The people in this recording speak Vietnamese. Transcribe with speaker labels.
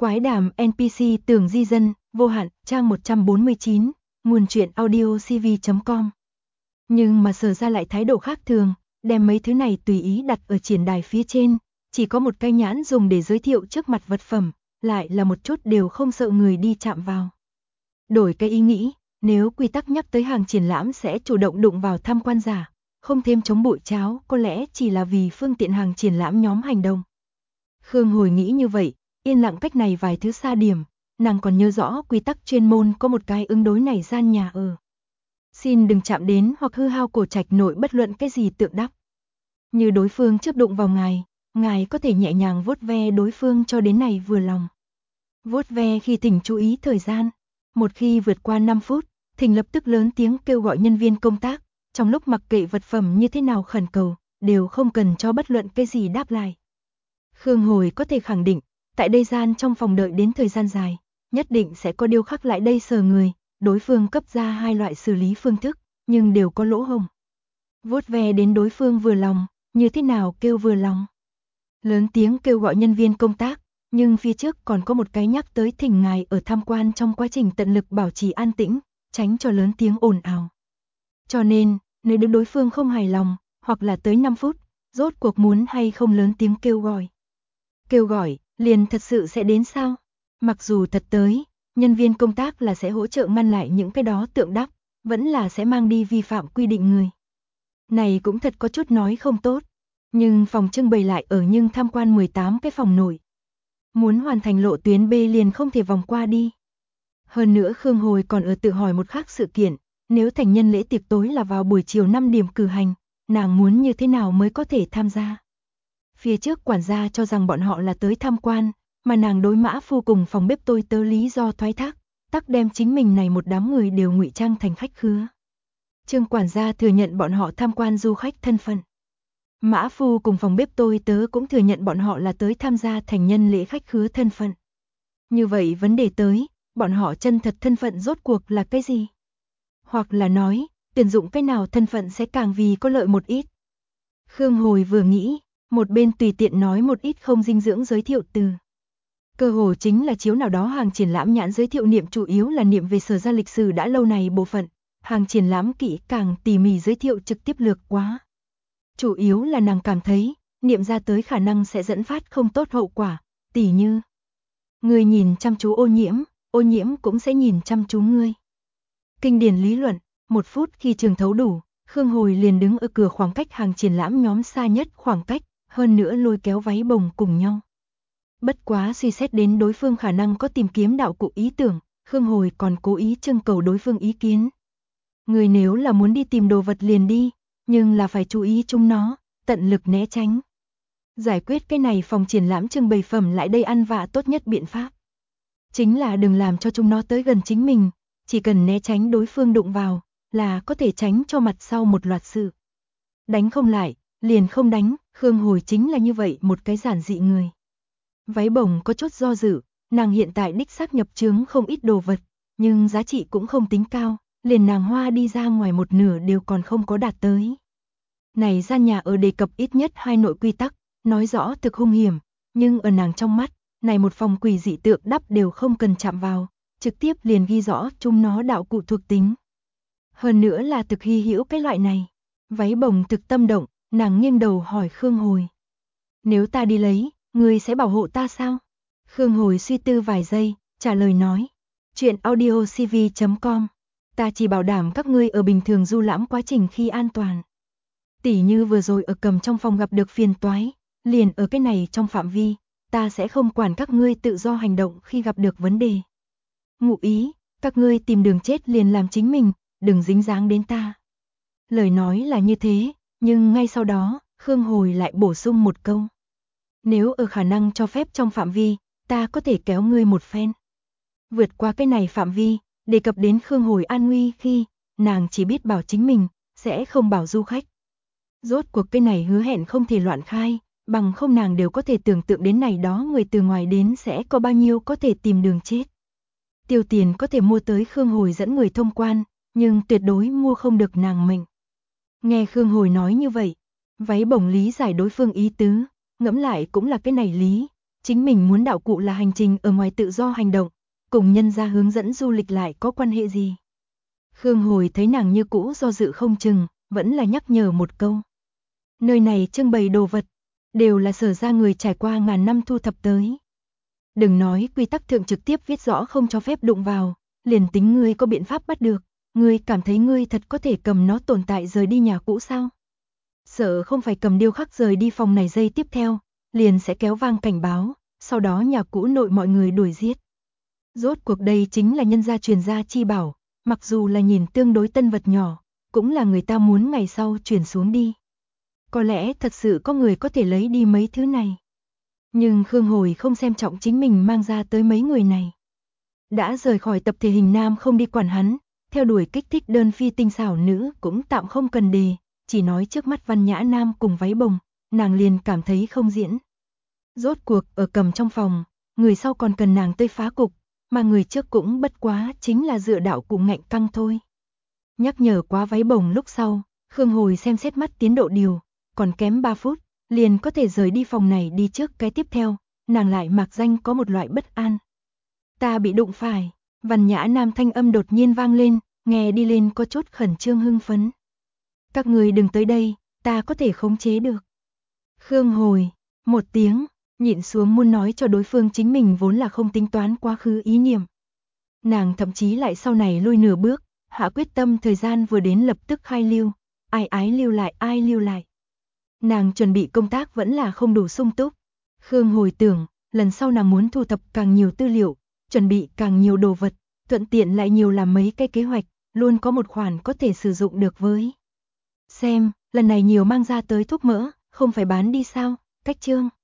Speaker 1: Quái đàm NPC Tường Di Dân, vô hạn, trang 149, nguồn truyện audio cv.com. Nhưng mà Sở Ra lại thái độ khác thường, đem mấy thứ này tùy ý đặt ở triển đài phía trên, chỉ có một cái nhãn dùng để giới thiệu trước mặt vật phẩm, lại là một chút đều không sợ người đi chạm vào. Đổi cái ý nghĩ, nếu quy tắc nhắc tới hàng triển lãm sẽ chủ động đụng vào tham quan giả, không thêm chống bụi cháo, có lẽ chỉ là vì phương tiện hàng triển lãm nhóm hành động. Khương Hồi nghĩ như vậy, yên lặng cách này vài thứ xa điểm, nàng còn nhớ rõ quy tắc chuyên môn có một cái ứng đối này gian nhà ở. Xin đừng chạm đến hoặc hư hao cổ trạch nội bất luận cái gì tượng đắp. Như đối phương chớp đụng vào ngài có thể nhẹ nhàng vuốt ve đối phương cho đến này vừa lòng. Vuốt ve khi thỉnh chú ý thời gian, một khi vượt qua 5 phút, thỉnh lập tức lớn tiếng kêu gọi nhân viên công tác, trong lúc mặc kệ vật phẩm như thế nào khẩn cầu, đều không cần cho bất luận cái gì đáp lại. Khương Hồi có thể khẳng định, tại đây gian trong phòng đợi đến thời gian dài, nhất định sẽ có điêu khắc lại đây sờ người, đối phương cấp ra hai loại xử lý phương thức, nhưng đều có lỗ hổng. Vuốt ve đến đối phương vừa lòng, như thế nào kêu vừa lòng. Lớn tiếng kêu gọi nhân viên công tác, nhưng phía trước còn có một cái nhắc tới thỉnh ngài ở tham quan trong quá trình tận lực bảo trì an tĩnh, tránh cho lớn tiếng ồn ào. Cho nên, nếu đối phương không hài lòng, hoặc là tới 5 phút, rốt cuộc muốn hay không lớn tiếng kêu gọi. Kêu gọi, liền thật sự sẽ đến sao? Mặc dù thật tới, nhân viên công tác là sẽ hỗ trợ ngăn lại những cái đó tượng đắp, vẫn là sẽ mang đi vi phạm quy định người. Này cũng thật có chút nói không tốt, nhưng phòng trưng bày lại ở nhưng tham quan 18 cái phòng nội. Muốn hoàn thành lộ tuyến B liền không thể vòng qua đi. Hơn nữa Khương Hồi còn ở tự hỏi một khác sự kiện, nếu thành nhân lễ tiệc tối là vào buổi chiều 5 điểm cử hành, nàng muốn như thế nào mới có thể tham gia. Phía trước quản gia cho rằng bọn họ là tới tham quan, mà nàng đối Mã Phu cùng phòng bếp tôi tớ lý do thoái thác, tắc đem chính mình này một đám người đều ngụy trang thành khách khứa. Trương quản gia thừa nhận bọn họ tham quan du khách thân phận. Mã Phu cùng phòng bếp tôi tớ cũng thừa nhận bọn họ là tới tham gia thành nhân lễ khách khứa thân phận. Như vậy vấn đề tới, bọn họ chân thật thân phận rốt cuộc là cái gì? Hoặc là nói, tuyển dụng cái nào thân phận sẽ càng vì có lợi một ít. Khương Hồi vừa nghĩ, một bên tùy tiện nói một ít không dinh dưỡng giới thiệu từ. Cơ hồ chính là chiếu nào đó hàng triển lãm nhãn giới thiệu niệm chủ yếu là niệm về Sở Ra lịch sử đã lâu này bộ phận, hàng triển lãm kỹ càng tỉ mỉ giới thiệu trực tiếp lược quá. Chủ yếu là nàng cảm thấy, niệm ra tới khả năng sẽ dẫn phát không tốt hậu quả, tỉ như người nhìn chăm chú ô nhiễm cũng sẽ nhìn chăm chú ngươi. Kinh điển lý luận, 1 phút khi trường thấu đủ, Khương Hồi liền đứng ở cửa khoảng cách hàng triển lãm nhóm xa nhất khoảng cách, hơn nữa lôi kéo váy bồng cùng nhau. Bất quá suy xét đến đối phương khả năng có tìm kiếm đạo cụ ý tưởng, Khương Hồi còn cố ý trưng cầu đối phương ý kiến. Người nếu là muốn đi tìm đồ vật liền đi, nhưng là phải chú ý chúng nó, tận lực né tránh. Giải quyết cái này phòng triển lãm trưng bày phẩm lại đây ăn vạ tốt nhất biện pháp. Chính là đừng làm cho chúng nó tới gần chính mình, chỉ cần né tránh đối phương đụng vào, là có thể tránh cho mặt sau một loạt sự. Đánh không lại, liền không đánh, Khương Hồi chính là như vậy một cái giản dị người. Váy bồng có chút do dự, nàng hiện tại đích xác nhập chướng không ít đồ vật, nhưng giá trị cũng không tính cao, liền nàng hoa đi ra ngoài một nửa đều còn không có đạt tới. Này gian nhà ở đề cập ít nhất 2 nội quy tắc, nói rõ thực hung hiểm, nhưng ở nàng trong mắt, này một phòng quỷ dị tượng đắp đều không cần chạm vào, trực tiếp liền ghi rõ chúng nó đạo cụ thuộc tính. Hơn nữa là thực hy hữu cái loại này. Váy bồng thực tâm động, nàng nghiêng đầu hỏi Khương Hồi. Nếu ta đi lấy, ngươi sẽ bảo hộ ta sao? Khương Hồi suy tư vài giây, trả lời nói. Chuyện audio cv.com. Ta chỉ bảo đảm các ngươi ở bình thường du lãm quá trình khi an toàn. Tỉ như vừa rồi ở cầm trong phòng gặp được phiền toái, liền ở cái này trong phạm vi, ta sẽ không quản các ngươi tự do hành động khi gặp được vấn đề. Ngụ ý, các ngươi tìm đường chết liền làm chính mình, đừng dính dáng đến ta. Lời nói là như thế, nhưng ngay sau đó, Khương Hồi lại bổ sung một câu. Nếu ở khả năng cho phép trong phạm vi, ta có thể kéo ngươi một phen. Vượt qua cái này phạm vi, đề cập đến Khương Hồi an nguy khi, nàng chỉ biết bảo chính mình, sẽ không bảo du khách. Rốt cuộc cái này hứa hẹn không thể loạn khai, bằng không nàng đều có thể tưởng tượng đến này đó người từ ngoài đến sẽ có bao nhiêu có thể tìm đường chết. Tiêu tiền có thể mua tới Khương Hồi dẫn người thông quan, nhưng tuyệt đối mua không được nàng mệnh. Nghe Khương Hồi nói như vậy, váy bồng lý giải đối phương ý tứ, ngẫm lại cũng là cái này lý, chính mình muốn đạo cụ là hành trình ở ngoài tự do hành động, cùng nhân gia hướng dẫn du lịch lại có quan hệ gì. Khương Hồi thấy nàng như cũ do dự không chừng, vẫn là nhắc nhở một câu. Nơi này trưng bày đồ vật, đều là Sở gia người trải qua ngàn năm thu thập tới. Đừng nói quy tắc thượng trực tiếp viết rõ không cho phép đụng vào, liền tính ngươi có biện pháp bắt được, ngươi cảm thấy ngươi thật có thể cầm nó tồn tại rời đi nhà cũ sao? Sợ không phải cầm điêu khắc rời đi phòng này giây tiếp theo, liền sẽ kéo vang cảnh báo, sau đó nhà cũ nội mọi người đuổi giết. Rốt cuộc đây chính là nhân gia truyền gia chi bảo, mặc dù là nhìn tương đối tân vật nhỏ, cũng là người ta muốn ngày sau chuyển xuống đi. Có lẽ thật sự có người có thể lấy đi mấy thứ này. Nhưng Khương Hồi không xem trọng chính mình mang ra tới mấy người này. Đã rời khỏi tập thể hình nam không đi quản hắn, theo đuổi kích thích đơn phi tinh xảo nữ cũng tạm không cần đề, chỉ nói trước mắt văn nhã nam cùng váy bồng, nàng liền cảm thấy không diễn. Rốt cuộc ở cầm trong phòng, người sau còn cần nàng tơi phá cục, mà người trước cũng bất quá chính là dựa đạo cụ ngạnh căng thôi. Nhắc nhở quá váy bồng lúc sau, Khương Hồi xem xét mắt tiến độ điều, còn kém 3 phút, liền có thể rời đi phòng này đi trước cái tiếp theo, nàng lại mạc danh có một loại bất an. Ta bị đụng phải, văn nhã nam thanh âm đột nhiên vang lên, nghe đi lên có chút khẩn trương hưng phấn. Các người đừng tới đây, ta có thể khống chế được. Khương Hồi, một tiếng, nhịn xuống muốn nói cho đối phương chính mình vốn là không tính toán quá khứ ý niệm. Nàng thậm chí lại sau này lui nửa bước, hạ quyết tâm thời gian vừa đến lập tức khai lưu, ai ái lưu lại ai lưu lại. Nàng chuẩn bị công tác vẫn là không đủ sung túc. Khương Hồi tưởng, lần sau nàng muốn thu thập càng nhiều tư liệu, chuẩn bị càng nhiều đồ vật, thuận tiện lại nhiều làm mấy cái kế hoạch, luôn có một khoản có thể sử dụng được với. Xem, lần này nhiều mang ra tới thuốc mỡ, không phải bán đi sao, cách chương.